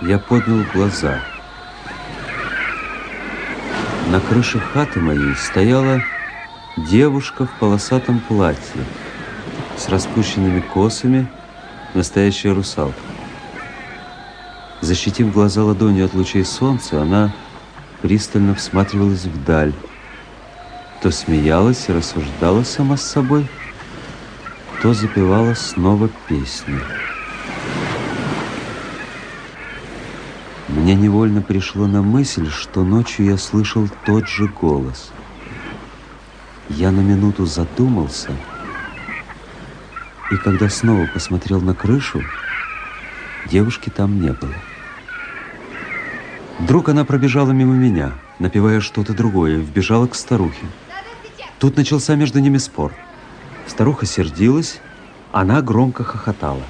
Я поднял глаза. На крыше хаты моей стояла девушка в полосатом платье с распущенными косами, настоящая русалка. Защитив глаза ладонью от лучей солнца, она пристально всматривалась вдаль, то смеялась и рассуждала сама с собой, то запевала снова песни. Мне невольно пришло на мысль, что ночью я слышал тот же голос. Я на минуту задумался, и когда снова посмотрел на крышу, девушки там не было. Вдруг она пробежала мимо меня, напевая что-то другое, и вбежала к старухе. Тут начался между ними спор. Старуха сердилась, она громко хохотала.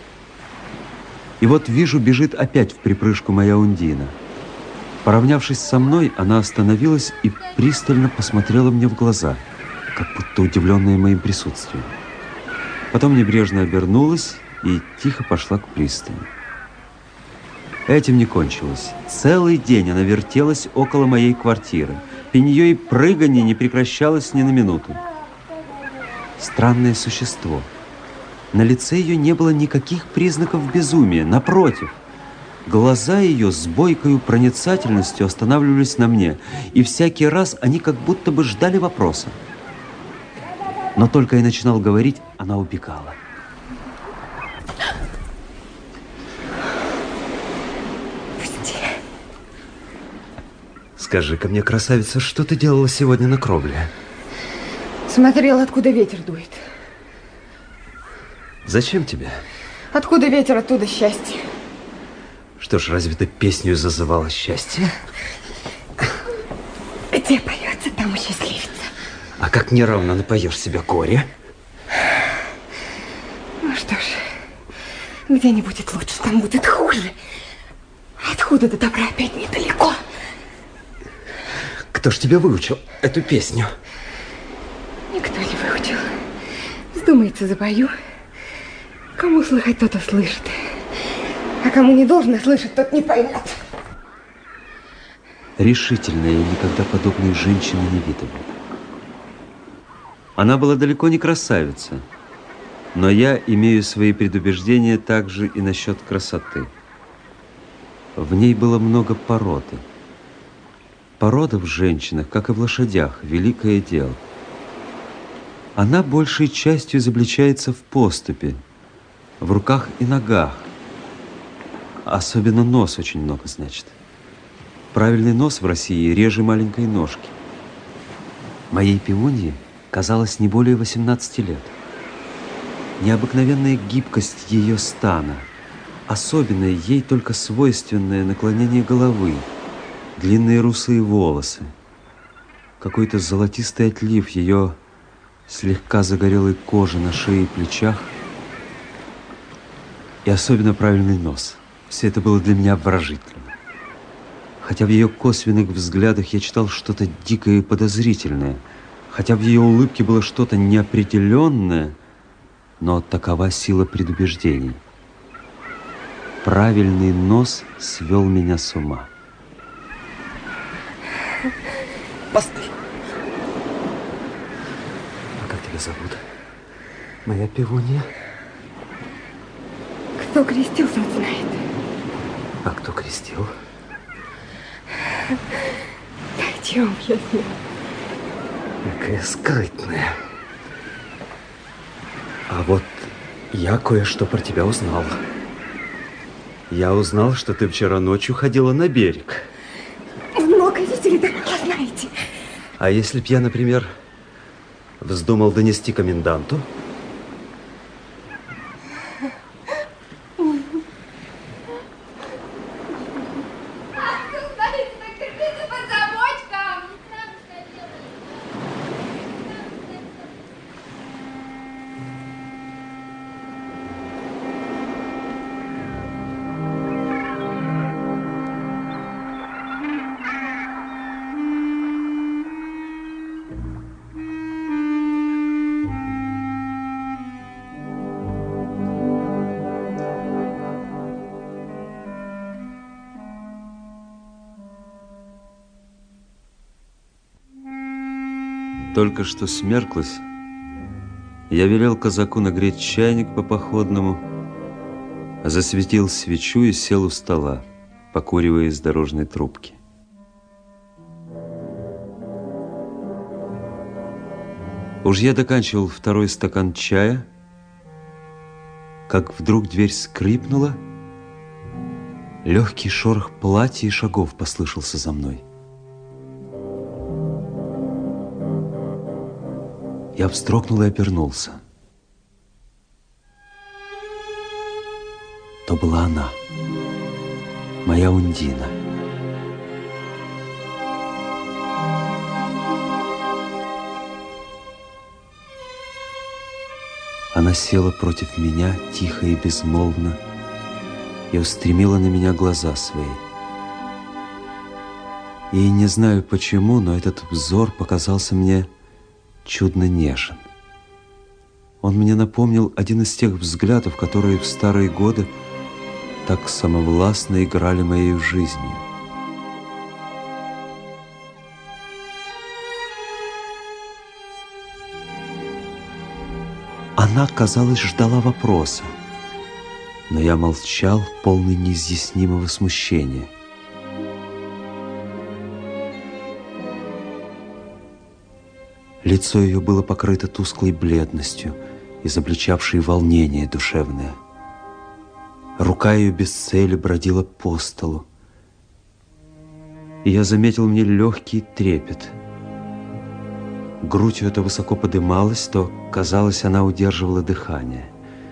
И вот вижу, бежит опять в припрыжку моя Ундина. Поравнявшись со мной, она остановилась и пристально посмотрела мне в глаза, как будто удивленная моим присутствием. Потом небрежно обернулась и тихо пошла к пристани. Этим не кончилось. Целый день она вертелась около моей квартиры. Пенье и прыганье не прекращалось ни на минуту. Странное существо. На лице ее не было никаких признаков безумия. Напротив, глаза ее с бойкою проницательностью останавливались на мне, и всякий раз они как будто бы ждали вопроса. Но только я начинал говорить, она убегала. Пусти. Скажи-ка мне, красавица, что ты делала сегодня на кровле? Смотрела, откуда ветер дует. Зачем тебе? Откуда ветер, оттуда счастье. Что ж, разве ты песню зазывала счастье? Где поется, там и счастливица. А как неравно напоешь себя горе? Ну что ж, где не будет лучше, там будет хуже. Откуда до добра опять недалеко. Кто ж тебя выучил эту песню? Никто не выучил. Вздумается, запою. Кому слышать, тот и слышит. А кому не должно слышать, тот не поймет. Решительно я никогда подобной женщины не видывал. Она была далеко не красавица, но я имею свои предубеждения также и насчет красоты. В ней было много породы. Порода в женщинах, как и в лошадях, великое дело. Она большей частью изобличается в поступе, в руках и ногах. Особенно нос очень много значит. Правильный нос в России реже маленькой ножки. Моей пивунье казалось не более 18 лет. Необыкновенная гибкость ее стана, особенное ей только свойственное наклонение головы, длинные русые волосы, какой-то золотистый отлив ее слегка загорелой кожи на шее и плечах, и особенно правильный нос. Все это было для меня обворожительно. Хотя в ее косвенных взглядах я читал что-то дикое и подозрительное, хотя в ее улыбке было что-то неопределенное, но такова сила предубеждений. Правильный нос свел меня с ума. Постой. А как тебя зовут, моя пивунья? Кто крестился, он знает. А кто крестил? О чем я знаю? Какая скрытная. А вот я кое-что про тебя узнал. Я узнал, что ты вчера ночью ходила на берег. Много видели, да мало знаете. А если б я, например, вздумал донести коменданту? Только что смерклось, я велел казаку нагреть чайник по-походному, засветил свечу и сел у стола, покуривая из дорожной трубки. Уж я доканчивал второй стакан чая, как вдруг дверь скрипнула, легкий шорох платья и шагов послышался за мной. Я вздрогнул и обернулся. То была она, моя Ундина. Она села против меня, тихо и безмолвно, и устремила на меня глаза свои. И не знаю почему, но этот взор показался мне чудно нежен. Он мне напомнил один из тех взглядов, которые в старые годы так самовластно играли моей жизнью. Она, казалось, ждала вопроса, но я молчал, полный неизъяснимого смущения. Лицо ее было покрыто тусклой бледностью, изобличавшей волнение душевное. Рука ее без цели бродила по столу, и я заметил в ней легкий трепет. Грудь ее то высоко подымалась, то, казалось, она удерживала дыхание.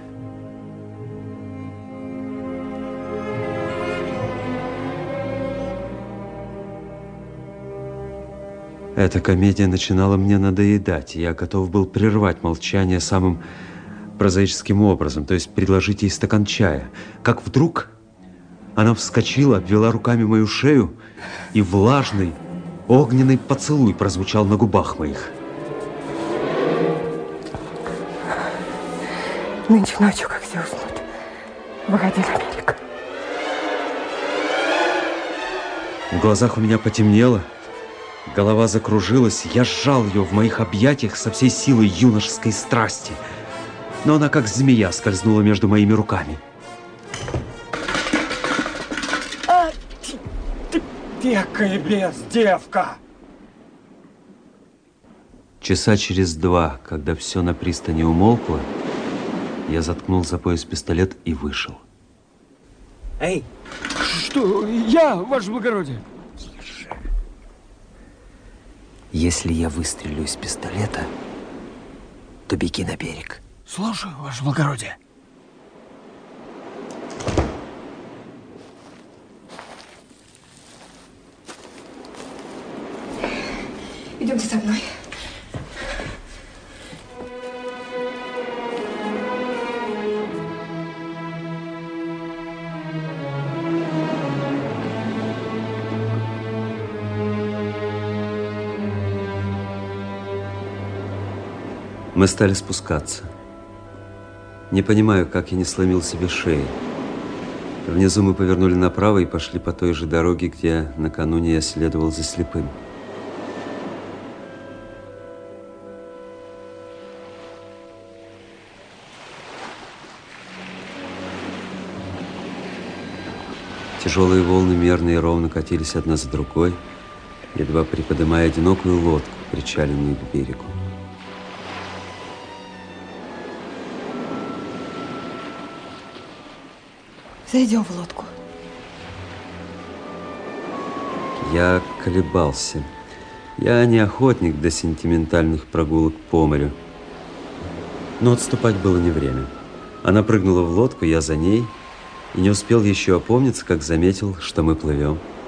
Эта комедия начинала мне надоедать, и я готов был прервать молчание самым прозаическим образом, то есть предложить ей стакан чая. Как вдруг она вскочила, обвела руками мою шею, и влажный, огненный поцелуй прозвучал на губах моих. Нынче ночью, как все уснут, выходи на берег. В глазах у меня потемнело, голова закружилась, я сжал ее в моих объятиях со всей силой юношеской страсти, но она, как змея, скользнула между моими руками. Экая бездевка! Часа через два, когда все на пристани умолкло, я заткнул за пояс пистолет и вышел. Эй! Что? Я, ваше благородие! Тише. Если я выстрелю из пистолета, то беги на берег. Слушаю, ваше благородие. Идемте со мной. Мы стали спускаться. Не понимаю, как я не сломил себе шеи. Внизу мы повернули направо и пошли по той же дороге, где накануне я следовал за слепым. Тяжелые волны мерно и ровно катились одна за другой, едва приподнимая одинокую лодку, причаленную к берегу. Зайдем в лодку. Я колебался. Я не охотник до сентиментальных прогулок по морю. Но отступать было не время. Она прыгнула в лодку, я за ней, и не успел еще опомниться, как заметил, что мы плывем.